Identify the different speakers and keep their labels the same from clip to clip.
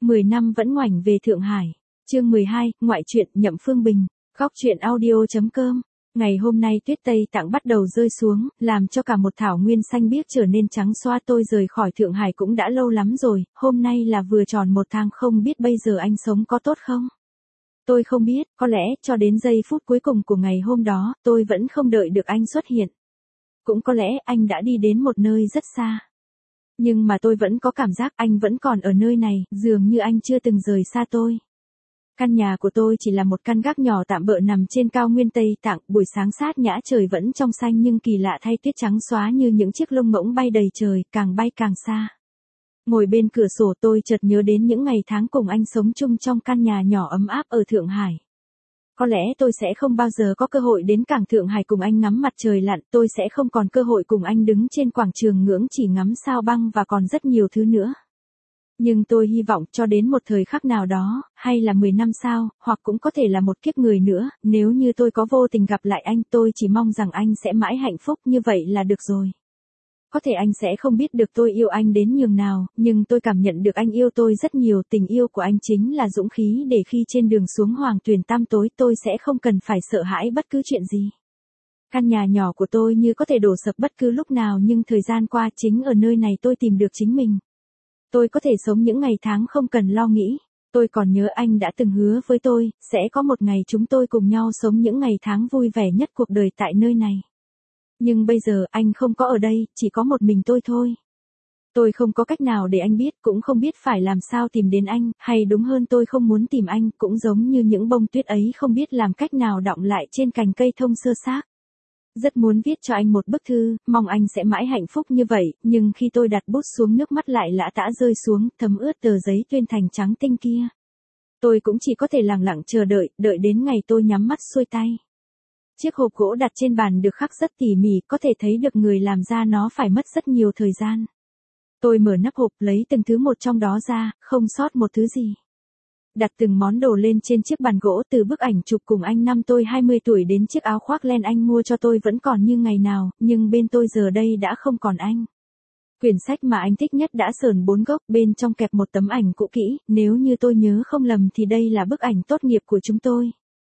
Speaker 1: 10 năm vẫn ngoảnh về Thượng Hải. Chương 12, ngoại truyện Nhậm Phương Bình. Góc truyện audio.com. Ngày hôm nay tuyết Tây Tạng bắt đầu rơi xuống, làm cho cả một thảo nguyên xanh biếc trở nên trắng xóa. Tôi rời khỏi Thượng Hải cũng đã lâu lắm rồi, hôm nay là vừa tròn 1 tháng, không biết bây giờ anh sống có tốt không? Tôi không biết, có lẽ cho đến giây phút cuối cùng của ngày hôm đó, tôi vẫn không đợi được anh xuất hiện. Cũng có lẽ anh đã đi đến một nơi rất xa. Nhưng mà tôi vẫn có cảm giác anh vẫn còn ở nơi này, dường như anh chưa từng rời xa tôi. Căn nhà của tôi chỉ là một căn gác nhỏ tạm bợ nằm trên cao nguyên Tây Tạng, buổi sáng sát nhã trời vẫn trong xanh nhưng kỳ lạ thay tuyết trắng xóa như những chiếc lông ngỗng bay đầy trời, càng bay càng xa. Ngồi bên cửa sổ tôi chợt nhớ đến những ngày tháng cùng anh sống chung trong căn nhà nhỏ ấm áp ở Thượng Hải. Có lẽ tôi sẽ không bao giờ có cơ hội đến cảng Thượng Hải cùng anh ngắm mặt trời lặn, tôi sẽ không còn cơ hội cùng anh đứng trên quảng trường ngưỡng chỉ ngắm sao băng và còn rất nhiều thứ nữa. Nhưng tôi hy vọng cho đến một thời khắc nào đó, hay là 10 năm sau, hoặc cũng có thể là một kiếp người nữa, nếu như tôi có vô tình gặp lại anh, tôi chỉ mong rằng anh sẽ mãi hạnh phúc, như vậy là được rồi. Có thể anh sẽ không biết được tôi yêu anh đến nhường nào, nhưng tôi cảm nhận được anh yêu tôi rất nhiều. Tình yêu của anh chính là dũng khí để khi trên đường xuống Hoàng Tuyền tăm tối tôi sẽ không cần phải sợ hãi bất cứ chuyện gì. Căn nhà nhỏ của tôi như có thể đổ sập bất cứ lúc nào, nhưng thời gian qua chính ở nơi này tôi tìm được chính mình. Tôi có thể sống những ngày tháng không cần lo nghĩ. Tôi còn nhớ anh đã từng hứa với tôi, sẽ có một ngày chúng tôi cùng nhau sống những ngày tháng vui vẻ nhất cuộc đời tại nơi này. Nhưng bây giờ anh không có ở đây, chỉ có một mình tôi thôi. Tôi không có cách nào để anh biết, cũng không biết phải làm sao tìm đến anh, hay đúng hơn tôi không muốn tìm anh, cũng giống như những bông tuyết ấy không biết làm cách nào đọng lại trên cành cây thông sơ xác. Rất muốn viết cho anh một bức thư, mong anh sẽ mãi hạnh phúc như vậy, nhưng khi tôi đặt bút xuống nước mắt lại lã tã rơi xuống, thấm ướt tờ giấy tuyên thành trắng tinh kia. Tôi cũng chỉ có thể lặng lặng chờ đợi, đợi đến ngày tôi nhắm mắt xuôi tay. Chiếc hộp gỗ đặt trên bàn được khắc rất tỉ mỉ, có thể thấy được người làm ra nó phải mất rất nhiều thời gian. Tôi mở nắp hộp lấy từng thứ một trong đó ra, không sót một thứ gì. Đặt từng món đồ lên trên chiếc bàn gỗ, từ bức ảnh chụp cùng anh năm tôi 20 tuổi đến chiếc áo khoác len anh mua cho tôi vẫn còn như ngày nào, nhưng bên tôi giờ đây đã không còn anh. Quyển sách mà anh thích nhất đã sờn 4 góc, bên trong kẹp một tấm ảnh cũ kỹ, nếu như tôi nhớ không lầm thì đây là bức ảnh tốt nghiệp của chúng tôi.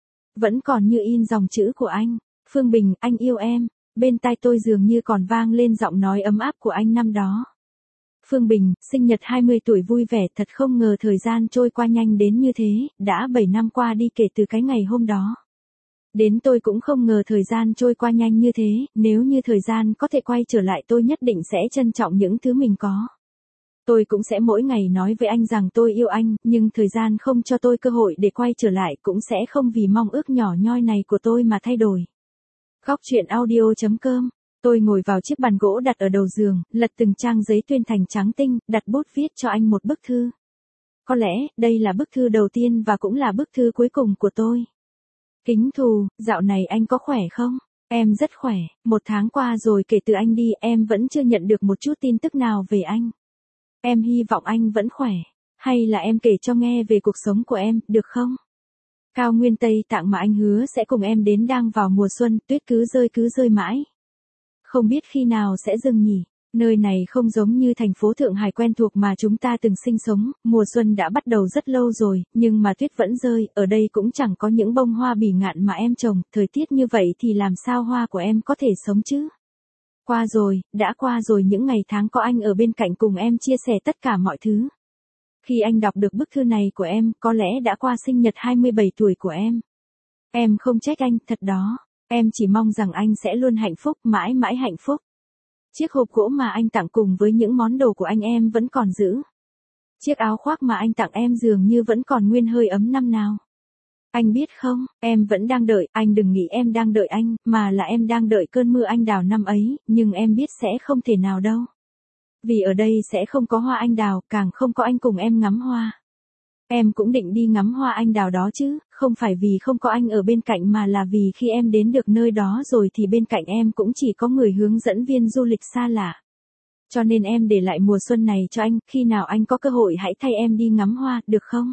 Speaker 1: Vẫn còn như in dòng chữ của anh, Phương Bình, anh yêu em. Bên tai tôi dường như còn vang lên giọng nói ấm áp của anh năm đó. Phương Bình, sinh nhật 20 tuổi vui vẻ, thật không ngờ thời gian trôi qua nhanh đến như thế, đã 7 năm qua đi kể từ cái ngày hôm đó. Đến tôi cũng không ngờ thời gian trôi qua nhanh như thế, nếu như thời gian có thể quay trở lại tôi nhất định sẽ trân trọng những thứ mình có. Tôi cũng sẽ mỗi ngày nói với anh rằng tôi yêu anh, nhưng thời gian không cho tôi cơ hội để quay trở lại, cũng sẽ không vì mong ước nhỏ nhoi này của tôi mà thay đổi. Góc truyện audio.com. Tôi ngồi vào chiếc bàn gỗ đặt ở đầu giường, lật từng trang giấy tuyên thành trắng tinh, đặt bút viết cho anh một bức thư. Có lẽ, đây là bức thư đầu tiên và cũng là bức thư cuối cùng của tôi. Kính Thù, dạo này anh có khỏe không? Em rất khỏe, 1 tháng qua rồi kể từ anh đi, em vẫn chưa nhận được một chút tin tức nào về anh. Em hy vọng anh vẫn khỏe, hay là em kể cho nghe về cuộc sống của em, được không? Cao nguyên Tây Tạng mà anh hứa sẽ cùng em đến đang vào mùa xuân, tuyết cứ rơi mãi. Không biết khi nào sẽ dừng nhỉ? Nơi này không giống như thành phố Thượng Hải quen thuộc mà chúng ta từng sinh sống, mùa xuân đã bắt đầu rất lâu rồi, nhưng mà tuyết vẫn rơi, ở đây cũng chẳng có những bông hoa bỉ ngạn mà em trồng, thời tiết như vậy thì làm sao hoa của em có thể sống chứ? Qua rồi, đã qua rồi những ngày tháng có anh ở bên cạnh cùng em chia sẻ tất cả mọi thứ. Khi anh đọc được bức thư này của em, có lẽ đã qua sinh nhật 27 tuổi của em. Em không trách anh, thật đó. Em chỉ mong rằng anh sẽ luôn hạnh phúc, mãi mãi hạnh phúc. Chiếc hộp gỗ mà anh tặng cùng với những món đồ của anh em vẫn còn giữ. Chiếc áo khoác mà anh tặng em dường như vẫn còn nguyên hơi ấm năm nào. Anh biết không, em vẫn đang đợi, anh đừng nghĩ em đang đợi anh, mà là em đang đợi cơn mưa anh đào năm ấy, nhưng em biết sẽ không thể nào đâu. Vì ở đây sẽ không có hoa anh đào, càng không có anh cùng em ngắm hoa. Em cũng định đi ngắm hoa anh đào đó chứ, không phải vì không có anh ở bên cạnh mà là vì khi em đến được nơi đó rồi thì bên cạnh em cũng chỉ có người hướng dẫn viên du lịch xa lạ. Cho nên em để lại mùa xuân này cho anh, khi nào anh có cơ hội hãy thay em đi ngắm hoa, được không?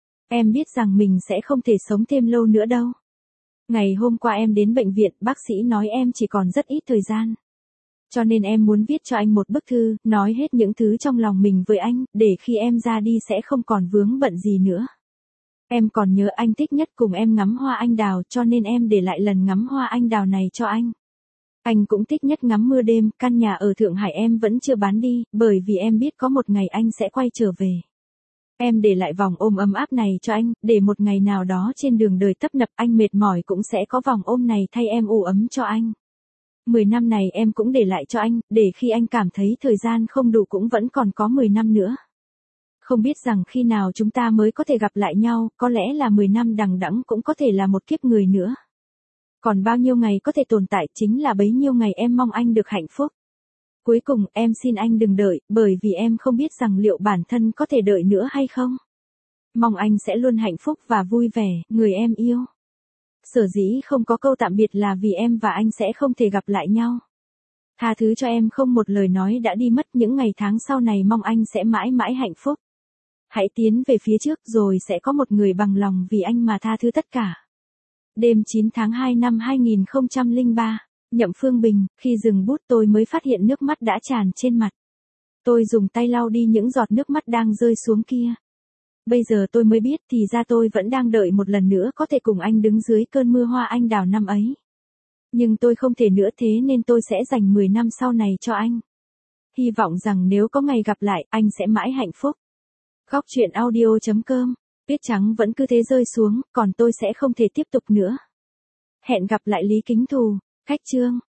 Speaker 1: Em biết rằng mình sẽ không thể sống thêm lâu nữa đâu. Ngày hôm qua em đến bệnh viện, bác sĩ nói em chỉ còn rất ít thời gian. Cho nên em muốn viết cho anh một bức thư, nói hết những thứ trong lòng mình với anh, để khi em ra đi sẽ không còn vướng bận gì nữa. Em còn nhớ anh thích nhất cùng em ngắm hoa anh đào, cho nên em để lại lần ngắm hoa anh đào này cho anh. Anh cũng thích nhất ngắm mưa đêm, căn nhà ở Thượng Hải em vẫn chưa bán đi, bởi vì em biết có một ngày anh sẽ quay trở về. Em để lại vòng ôm ấm áp này cho anh, để một ngày nào đó trên đường đời tấp nập anh mệt mỏi cũng sẽ có vòng ôm này thay em ủ ấm cho anh. 10 năm này em cũng để lại cho anh, để khi anh cảm thấy thời gian không đủ cũng vẫn còn có 10 năm nữa. Không biết rằng khi nào chúng ta mới có thể gặp lại nhau, có lẽ là 10 năm đằng đẵng cũng có thể là một kiếp người nữa. Còn bao nhiêu ngày có thể tồn tại chính là bấy nhiêu ngày em mong anh được hạnh phúc. Cuối cùng em xin anh đừng đợi, bởi vì em không biết rằng liệu bản thân có thể đợi nữa hay không. Mong anh sẽ luôn hạnh phúc và vui vẻ, người em yêu. Sở dĩ không có câu tạm biệt là vì em và anh sẽ không thể gặp lại nhau. Tha thứ cho em không một lời nói đã đi mất, những ngày tháng sau này mong anh sẽ mãi mãi hạnh phúc. Hãy tiến về phía trước rồi sẽ có một người bằng lòng vì anh mà tha thứ tất cả. Đêm 9 tháng 2 năm 2003, Nhậm Phương Bình, khi dừng bút tôi mới phát hiện nước mắt đã tràn trên mặt. Tôi dùng tay lau đi những giọt nước mắt đang rơi xuống kia. Bây giờ tôi mới biết thì ra tôi vẫn đang đợi một lần nữa có thể cùng anh đứng dưới cơn mưa hoa anh đào năm ấy. Nhưng tôi không thể nữa, thế nên tôi sẽ dành 10 năm sau này cho anh. Hy vọng rằng nếu có ngày gặp lại, anh sẽ mãi hạnh phúc. Góc truyện audio.com. Tuyết trắng vẫn cứ thế rơi xuống, còn tôi sẽ không thể tiếp tục nữa. Hẹn gặp lại Lý Kính Thù. Khách chương.